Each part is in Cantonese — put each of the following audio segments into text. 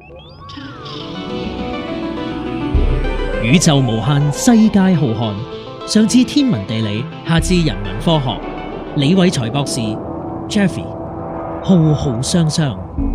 宇宙無限，世界浩瀚。上至天文地理，下至人文科學，李偉才博士 Jeffrey 浩浩湯湯。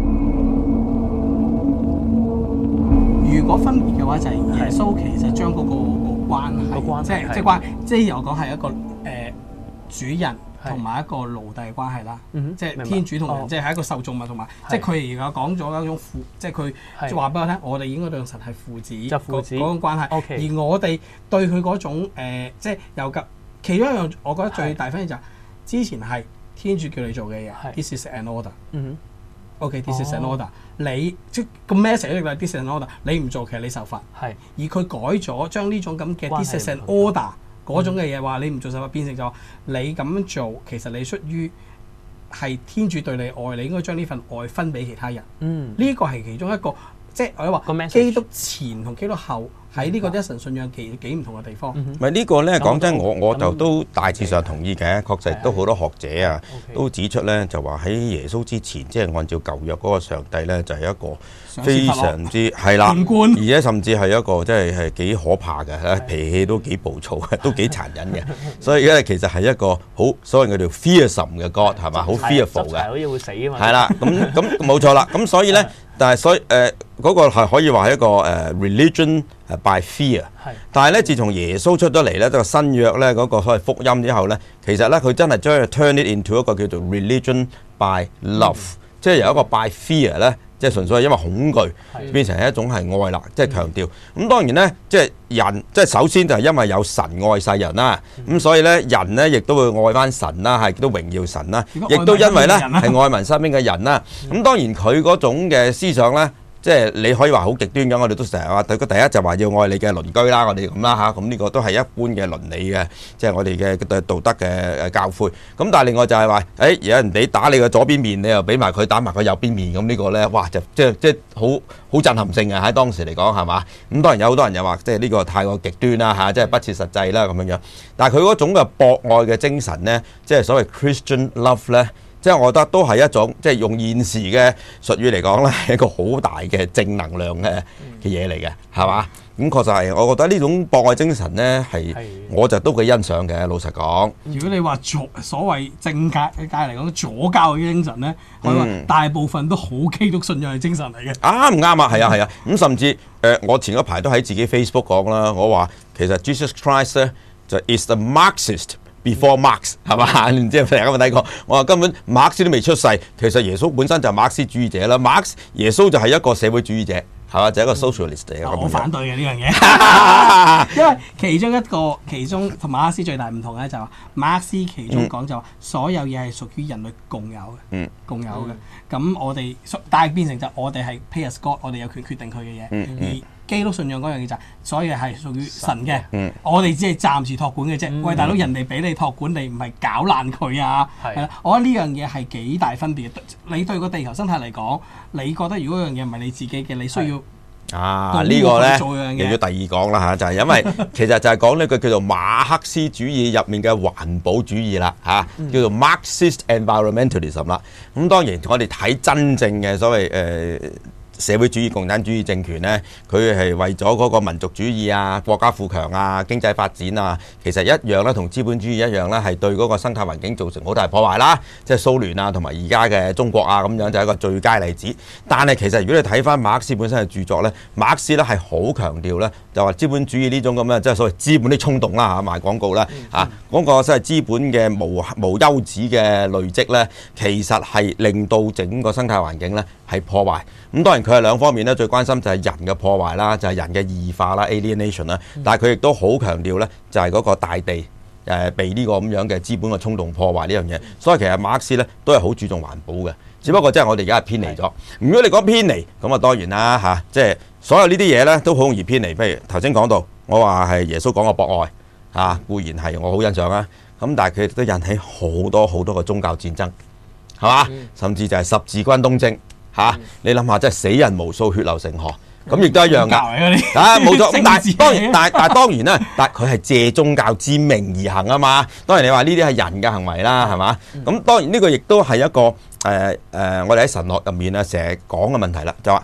如果分別嘅話，就係耶穌其實將嗰個關係，即係由講係一個主人同埋一個奴隸嘅關係啦。即係天主同人，即係一個受造物同埋，即係佢而家講咗一種父，即係佢話俾我聽，我哋應該對神係父子嗰種關係。而我哋對佢嗰種即係有嘅其中一樣，我覺得最大分別就係之前係天主叫你做嘅嘢，This is an order。OK，this is an order。你即個 message 就係 this is an order， 你唔做其實你受罰。而佢改咗，將呢種咁嘅 this is an order 嗰種嘅嘢話你唔做受罰，變成咗你咁樣做，其實你出於係天主對你愛，你應該將呢份愛分俾其他人。呢個係其中一個，即係我哋話基督前同基督後喺呢個一神信仰幾唔同嘅地方。 咪呢個咧講真，我就都大致上同意嘅。確實都好多學者啊都指出咧，就話喺耶穌之前，即係按照舊約嗰個上帝咧，就係一個非常之係啦，而且甚至係一個即係幾可怕嘅，脾氣都幾暴躁嘅，都幾殘忍嘅。所以咧其實係一個好所謂叫做 fearsome 嘅 God 係嘛，好 fearful 嘅， 好似會死啊嘛。 係啦，咁冇錯啦。咁所以咧，但係所以嗰個係可以話係一個religion by fear。但係咧，自從耶穌出咗嚟咧，個新約咧嗰個所謂福音之後咧，其實咧佢真係將佢 turn it into 一個叫做 religion by love，即係由一個 by fear 咧，即係純粹係因為恐懼變成係一種係愛啦，即係強調。咁當然咧，即係人，即係首先就係因為有神愛世人啦，咁所以咧人咧亦都會愛翻神啦，係都榮耀神啦，亦都因為咧係愛民身邊嘅人啦。咁當然佢嗰種嘅思想咧。即係你可以話好極端咁，我哋都成日話對個第一就話要愛你嘅鄰居啦，我哋咁啦嚇，咁呢個都係一般嘅倫理嘅，即係我哋嘅道德嘅教誨。咁但係另外就係話，有人哋打你嘅左邊面，你又俾埋佢打埋佢右邊面，咁呢個咧，哇就即係好震撼性嘅喺當時嚟講係嘛？咁當然有好多人又話，即係呢個太過極端啦嚇，即係不切實際啦咁樣樣。但係佢嗰種嘅博愛嘅精神咧，即係所謂 Christian love 咧。即係我覺得都係一種，即係用現時嘅術語嚟講咧，係一個好大嘅正能量嘅嘢嚟嘅，係嘛？咁確實係，我覺得呢種博愛精神咧係，我就都幾欣賞嘅。老實講， 如果你話所謂正界嚟講左教嘅精神咧，我話大部分都好基督信仰嘅精神嚟嘅。 啱唔啱啊？係啊。咁甚至我前嗰排都喺自己 Facebook 講啦，我話其實 Jesus Christ 咧就 is the Marxist。Before Marx 係嘛？唔知大家有冇睇過？我話根本馬克思都未出世，其實耶穌本身就係馬克思主義者啦。耶穌就係一個社會主義者，係嘛？就係一個 socialist 嚟嘅。 我反對嘅呢樣嘢，因為其中同馬克思最大唔同咧，就係話馬克思其中講就話所有嘢係屬於人類共有嘅，共有嘅。咁我哋但係變成就我哋係 pay as God， 我哋有權決定佢嘅嘢。而基督信仰嗰樣嘢就係所有嘢係屬於神嘅，我哋只係暫時託管嘅啫。喂，大佬，人哋俾你託管，你唔係搞爛佢啊？係啦，我覺得呢樣嘢係幾大分別嘅。你對個地球生態嚟講，你覺得如果嗰樣嘢唔係你自己嘅，你需要呢個咧又要第二講啦嚇，就係因為其實就係講呢個叫做馬克思主義入面嘅環保主義啦嚇，叫做 Marxist environmentalism 啦。咁當然我哋睇真正嘅所謂社會主義、共產主義政權呢，佢係為咗嗰個民族主義啊、國家富強啊、經濟發展啊，其實一樣咧，同資本主義一樣咧，係對嗰個生態環境造成好大破壞啦。即係蘇聯啊，同埋而家嘅中國啊，咁樣就係一個最佳例子。但係其實如果你睇翻馬克思本身嘅著作呢，馬克思咧係好強調呢，就話資本主義呢種咁嘅即係所謂資本的衝動啦嚇，賣廣告啦嚇，嗰個即係資本嘅無休止嘅累積呢，其實係令到整個生態環境呢係破壞。咁當然佢係兩方面咧，最關心就係人嘅破壞啦，就係人嘅異化啦 （alienation） 啦。但係佢亦都好強調咧，就係嗰個大地被呢個咁樣嘅資本嘅衝動破壞呢樣嘢。所以其實馬克思咧都係好注重環保嘅，只不過即係我哋而家係偏離咗。如果你講偏離，咁啊當然啦嚇，即係所有呢啲嘢咧都好容易偏離。譬如頭先講到，我話係耶穌講嘅博愛嚇，固然係我好欣賞啊。咁但係佢都引起好多嘅宗教戰爭，係嘛？甚至就係十字軍東征。你諗下，真係死人無數，血流成河，咁亦都一樣㗎。冇錯。但係當然啦，但係佢係借宗教之名而行啊嘛。當然你話呢啲係人嘅行為啦，係嘛？咁當然呢個亦都係一個我哋喺神學入面啊成日講嘅問題啦，就話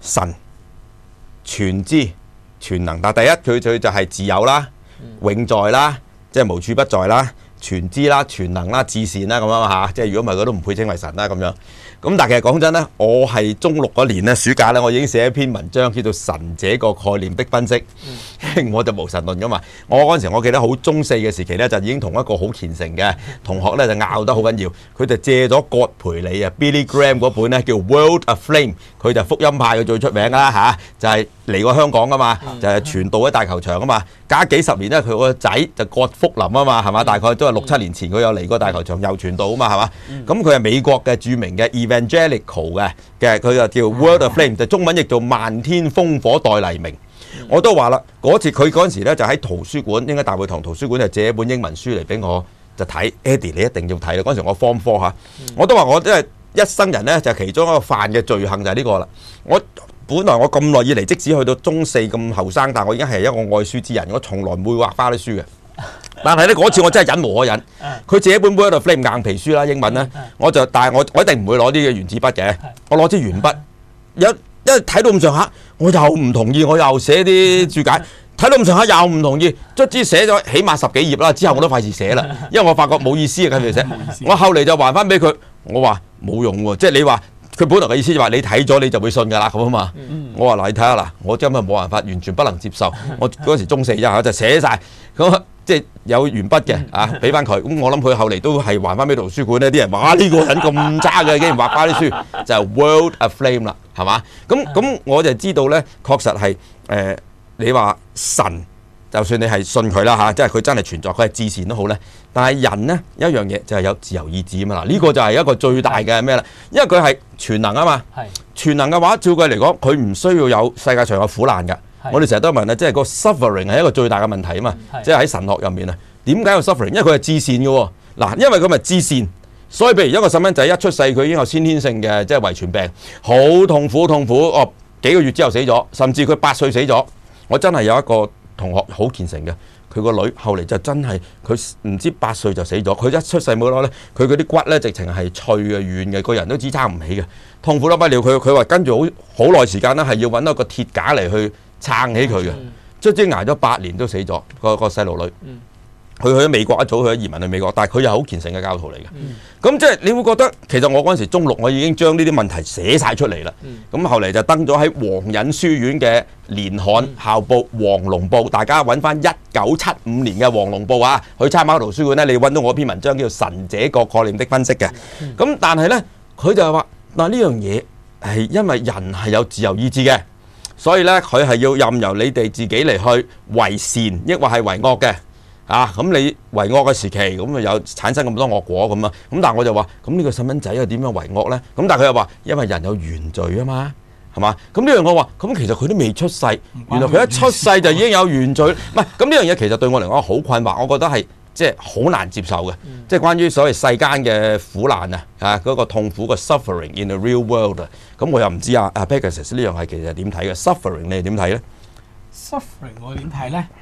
神全知全能。但第一佢就係自有啦、永在啦，即係無處不在啦、全知啦、全能啦、至善啦咁樣嚇。即係如果唔係佢都唔配稱為神啦咁樣。咁但係其實講真咧，我係中六嗰年咧暑假咧，我已經寫一篇文章叫做《神這個概念的分析》。我就無神論噶嘛。我嗰陣時我記得好中四嘅時期咧，就已經同一個好虔誠嘅同學咧就拗得好緊要。佢就借咗葛培理啊 Billy Graham 嗰本咧叫《World Aflame》，佢就福音派嘅最出名啦嚇，就係嚟過香港噶嘛，就係傳道喺大球場啊嘛。隔幾十年咧，佢個仔就葛福林啊嘛，係嘛？大概都係6-7年前佢有嚟過大球場又傳道啊嘛，係嘛？咁佢係美國嘅著名嘅 Evangelical 嘅，佢就叫 World Aflame，就中文譯做漫天烽火待黎明。我都話啦，嗰次佢嗰陣時咧就喺圖書館，應該大會堂圖書館就借一本英文書嚟俾我就睇。Eddie 你一定要睇啦！嗰陣時我 Form 4嚇，我都話我真係一生人咧就其中一個犯嘅罪行就係呢個啦。我本來我咁耐以嚟，即使去到中4咁後生，但我已經係一個愛書之人，我從來唔會畫花啲書嘅。但係咧嗰次我真係忍無可忍，佢借一本 Word of Flame 硬皮書啦，英文咧，但係我一定唔會攞啲嘅原子筆嘅，我攞支鉛筆，一睇到咁上下，我又唔同意，我又寫啲註解，睇到咁上下又唔同意，卒之寫咗起碼10幾頁啦，之後我都費事寫啦，因為我發覺冇意思啊，跟住寫，我後嚟就還翻俾佢，我話冇用喎，即係你話佢本來嘅意思就話你睇咗你就會信㗎啦咁啊嘛，我話嗱你睇下嗱，我真係冇辦法，完全不能接受，我嗰時中4啫就寫晒。咁。即係有鉛筆嘅啊，俾翻佢。咁我諗佢後嚟都係還翻俾圖書館呢啲人話呢個人咁渣嘅，竟然畫翻啲書，就係 World Aflame 啦，係嘛？咁我就知道咧，確實係你話神，就算你係信佢啦嚇，即係佢真係存在，佢係至善都好咧。但係人咧一樣嘢就係有自由意志啊嘛。嗱，呢個就係一個最大嘅咩啦？因為佢係全能啊嘛。全能嘅話，照佢嚟講，佢唔需要有世界上有苦難㗎。我哋成日都問啊，即係個 suffering 係一個最大嘅問題啊嘛，即係喺神學入面啊，點解有 suffering？因為佢係至善嘅喎，嗱，因為佢咪至善，所以譬如一個細蚊仔一出世，佢已經有先天性嘅即係遺傳病，好痛苦，哦幾個月之後死咗，甚至佢8歲死咗。我真係有一個同學好虔誠嘅，佢個女後嚟就真係佢唔知8歲就死咗，佢一出世冇耐咧，佢嗰啲骨咧直情係脆嘅軟嘅，個人都支撐唔起嘅，痛苦得不了。佢話跟住好耐時間咧，係要揾一個鐵架嚟去撐起佢嘅，卒之捱咗8年都死咗個細路女。佢去咗美國，一早去咗移民去美國，但係佢又好虔誠嘅教徒嚟嘅。咁即係你會覺得，其實我嗰陣時中6，我已經將呢啲問題寫晒出嚟啦。咁後嚟就登咗喺皇仁書院嘅年刊校報《黃龍報》，大家揾翻1975年嘅《黃龍報》啊，去參考圖書館咧，你揾到我篇文章叫做《神這個概念的分析》嘅。咁但係咧，佢就係話嗱，呢樣嘢係因為人係有自由意志嘅。所以咧，佢係要任由你哋自己嚟去為善，抑或係為惡嘅啊！咁你為惡嘅時期，咁咪有產生咁多惡果咁啊！咁但係我就話，咁呢個細蚊仔又點樣為惡咧？咁但係佢又話，因為人有原罪啊嘛，係嘛？咁呢樣我話，咁其實佢都未出世，原來佢一出世就已經有原罪，唔係咁呢樣嘢其實對我嚟講好困惑，我覺得係即係好難接受嘅，即係關於所謂世間嘅苦難啊，嗰個痛苦嘅 suffering in the real world 啊，咁我又唔知啊 Pegasus 呢樣係其實點睇嘅 suffering 你係點睇咧 ？suffering 我點睇咧？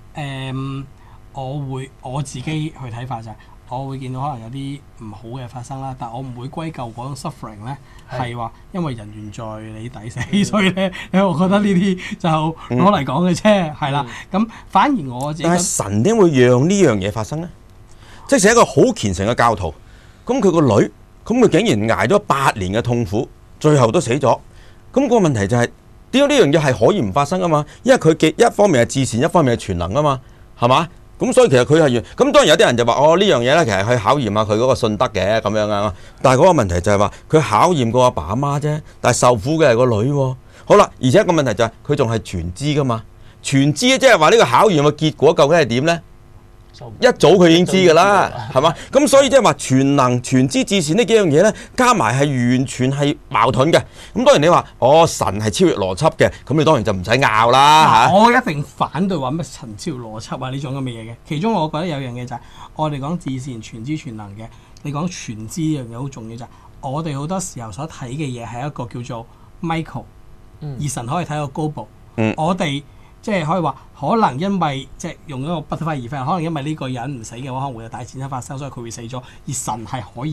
我自己去睇法就係，我會見到可能有啲唔好嘅發生啦，但我唔會歸咎嗰種 suffering 咧係話因為人緣在你抵死，所以咧我覺得呢啲就攞嚟講嘅啫，係啦。咁反而我自己， 但係神點會讓呢樣嘢發生咧？即係一個好虔誠嘅教徒，咁佢個女，咁佢竟然捱咗8年嘅痛苦，最後都死咗。咁個問題就係點解呢樣嘢係可以唔發生啊嘛？因為佢一方面係至善，一方面係全能啊嘛，係嘛？咁所以其實佢係咁，當然有啲人就話哦，呢樣嘢咧，其實去考驗下佢嗰個信德嘅咁樣啊。但係嗰個問題就係話佢考驗過阿爸阿媽啫，但係受苦嘅係個女喎。好啦，而且一個問題就係佢仲係全知噶嘛，全知即係話呢個考驗嘅結果究竟係點咧？一早佢已經知㗎啦，係嘛？咁所以即係話全能、全知、至善呢幾樣嘢咧，加埋係完全係矛盾嘅。咁當然你話神係超越邏輯嘅，咁你當然就唔使拗啦嚇。 我一定反對話乜神超越邏輯啊呢種咁嘅嘢嘅。其中我覺得有樣嘢就係我哋講至善、全知、全能嘅，你講全知呢樣嘢好重要就係我哋好多時候所睇嘅嘢係一個叫做 micro，而神可以睇個 global。我哋即係可以話，可能因為即係用一個 butterfly effect，可能因為呢個人唔死嘅話，可能會有大戰爭發生，所以佢會死咗。而神係可以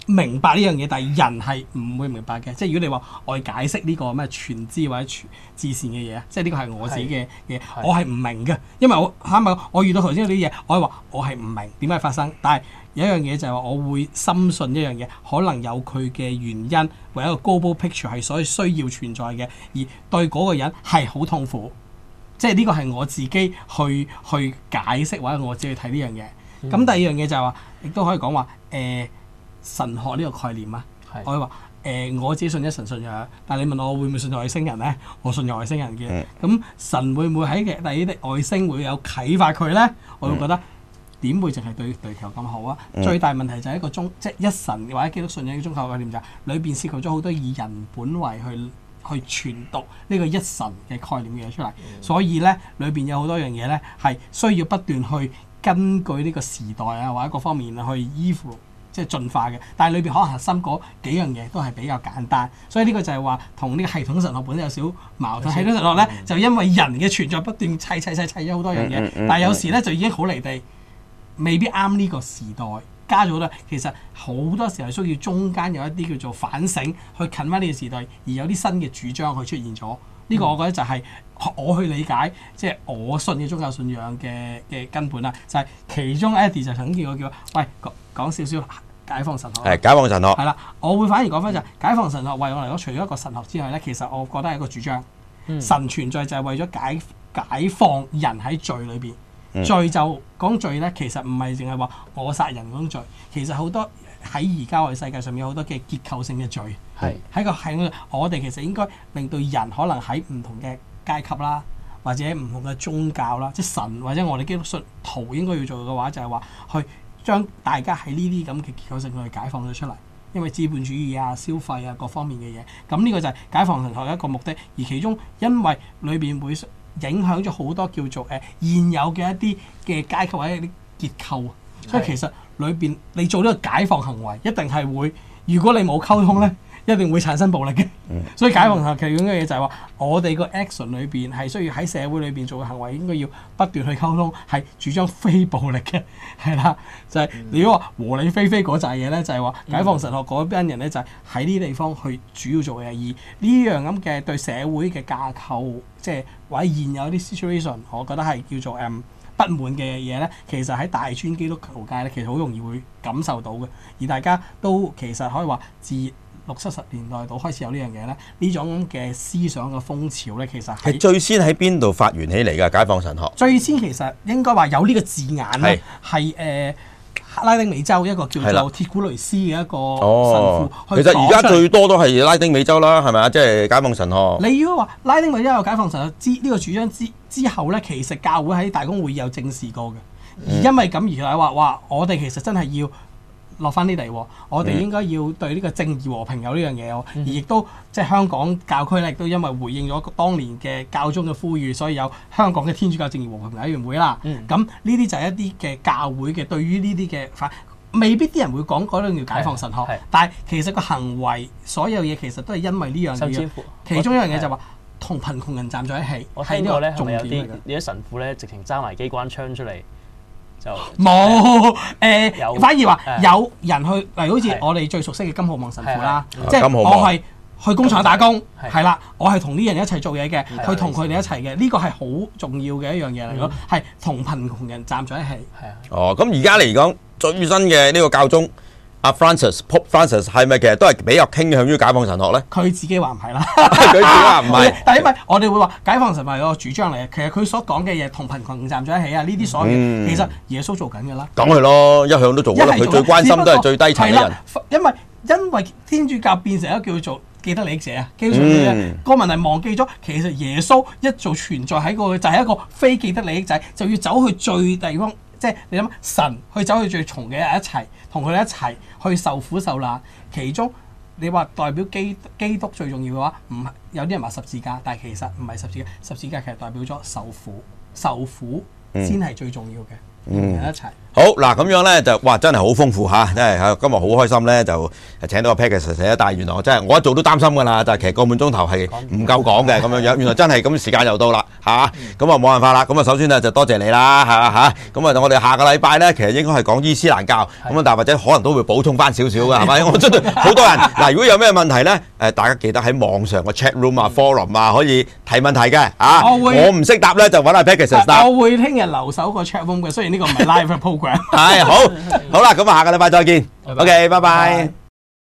明白呢樣嘢，但係人係唔會明白嘅。即係如果你話我去解釋呢個咩全知或者全至善嘅嘢，即係呢個係我自己嘅嘢，我係唔明嘅。因為我遇到頭先嗰啲嘢，我係話我係唔明點解發生。但係有一樣嘢就係話，我會深信一樣嘢，可能有佢嘅原因，或者一個 global picture 係所以需要存在嘅，而對嗰個人係好痛苦。即係呢個係我自己去解釋，或者我自己去睇呢樣嘢。咁第二樣嘢就係話，亦都可以講話神學呢個概念啊，我會話我自己信一神信仰，但係你問我會唔會信外星人咧？我信有外星人嘅。咁神會唔會喺第啲外星會有啟發佢咧？我會覺得點會淨係對地球咁好啊？最大問題就係一個即係一神或者基督信仰嘅宗教概念，就係裏邊涉及咗好多以人本位去傳讀呢個一神嘅概念嘅嘢出嚟。所以咧裏邊有好多樣嘢咧係需要不斷去根據呢個時代啊或者各方面去依附。即係進化嘅，但係裏邊可能核心嗰幾樣嘢都係比較簡單，所以呢個就係話同呢個系統神學本身有少矛盾。系統神學咧就因為人嘅存在不斷砌咗好多樣嘢，但係有時咧就已經好離地，未必啱呢個時代，加咗好多。其實好多時候需要中間有一啲叫做反省，去近翻呢個時代，而有啲新嘅主張去出現咗。呢個我覺得就係我去理解，即係我信嘅宗教信仰嘅根本啦。就係其中 Eddie 就曾經叫我喂講少少解放神學。 係解放神學。 係啦，我會反而講翻就係解放神學為我嚟講，除咗一個神學之外咧，其實我覺得係一個主張。神存在就係為咗解放人喺罪裏邊。罪就講罪咧，其實唔係淨係話我殺人嗰種罪，其實好多喺而家我哋世界上面有好多嘅結構性嘅罪。喺我哋其實應該令到人可能喺唔同嘅階級啦，或者唔同嘅宗教啦，即係神或者我哋基督信徒應該要做嘅話，就係話去將大家喺呢啲咁嘅結構性去解放咗出嚟。因為資本主義啊、消費啊各方面嘅嘢，咁呢個就係解放神學嘅一個目的。而其中因為裏邊會影響咗好多叫做現有嘅一啲嘅階級或者一啲結構，所以其實裏邊你做呢個解放行為，一定係會，如果你冇溝通咧，一定會產生暴力嘅。所以解放行其中嘅嘢就係話，我哋個 action 裏邊係需要喺社會裏邊做嘅行為，應該要不斷去溝通，係主張非暴力嘅，係啦。就係如果話和理非嗰扎嘢咧，就係話解放神學嗰班人咧，就係喺呢啲地方去主要做嘅。而呢樣咁嘅對社會嘅架構，即係或者現有啲 situation，我覺得係叫做不滿嘅嘢咧，其實喺大專基督教界咧，其實好容易會感受到嘅。而大家都其實可以話自60-70年代度開始有呢樣嘢咧，呢種嘅思想嘅風潮咧，其實係最先喺邊度發源起嚟嘅解放神學？ 最先其實應該話有呢個字眼咧，係拉丁美洲一個叫做鐵古雷斯嘅一個神父。 其實而家最多都係拉丁美洲啦，係咪啊？即係解放神學。 你如果話拉丁美洲有解放神學呢個主張之後咧，其實教會喺大公會有正視過嘅。而因為咁而係話哇，我哋其實真係要落翻呢地喎，我哋應該要對呢個正義和平有呢樣嘢喎，而亦都即係香港教區咧，亦都因為回應咗當年嘅教宗嘅呼籲，所以有香港嘅天主教正義和平委員會啦。咁呢啲就係一啲嘅教會嘅對於呢啲嘅未必啲人會講嗰樣叫解放神學，但係其實個行為所有嘢其實都係因為呢樣嘢。其中一樣嘢就話同貧窮人站在一起。 我聽過咧，係咪有啲神父咧，直情揸埋機關槍出嚟？ 冇反而話有人去，例如好似我哋最熟悉嘅金浩望神父啦，即係我係去工廠打工，係啦，我係同呢人一齊做嘢嘅，去同佢哋一齊嘅，呢個係好重要嘅一樣嘢嚟咯，係同貧窮人站在一起。 哦，咁而家嚟講最新嘅呢個教宗阿 Pope Francis 係咪其實都係比較傾向於解放神學咧？ 佢自己話唔係啦， 佢自己話唔係。 但係因為我哋會話解放神學係個主張嚟嘅，其實佢所講嘅嘢同貧窮人站在一起啊，呢啲所有嘢其實耶穌做緊㗎啦。 講佢咯，一向都做㗎啦。佢最關心都係最低層嘅人。 因為天主教變成一個叫做既得利益者啊，基本上個問題忘記咗，其實耶穌一早存在喺個就係一個非既得利益者，就要走去最地方。即係你諗神去走去最窮嘅人一齊，同佢哋一齊去受苦受難。其中你話代表基督最重要嘅話，唔係有啲人話十字架，但係其實唔係十字架。十字架其實代表咗受苦先係最重要嘅。 一齊。 好嗱，咁樣咧就哇，真係好豐富嚇，真係今日好開心咧，就請到個 Pegasus 寫，但係原來我一早都擔心㗎啦，就係其實個半鐘頭係唔夠講嘅咁樣樣，原來真係咁時間又到啦嚇，咁啊冇辦法啦，咁啊首先咧就多謝你啦嚇，咁啊我哋下個禮拜咧其實應該係講伊斯蘭教，咁啊但係或者可能都會補充翻少少嘅係咪？我真係好多人嗱，如果有咩問題咧，大家記得喺網上個 chat room 啊、forum 啊可以提問題嘅啊，我唔識答咧就揾阿 Pegasus 答。 我會聽日留守個 chat room 嘅，雖然呢個唔係 live program。 係好啦，咁啊下個禮拜再見。OK，拜拜。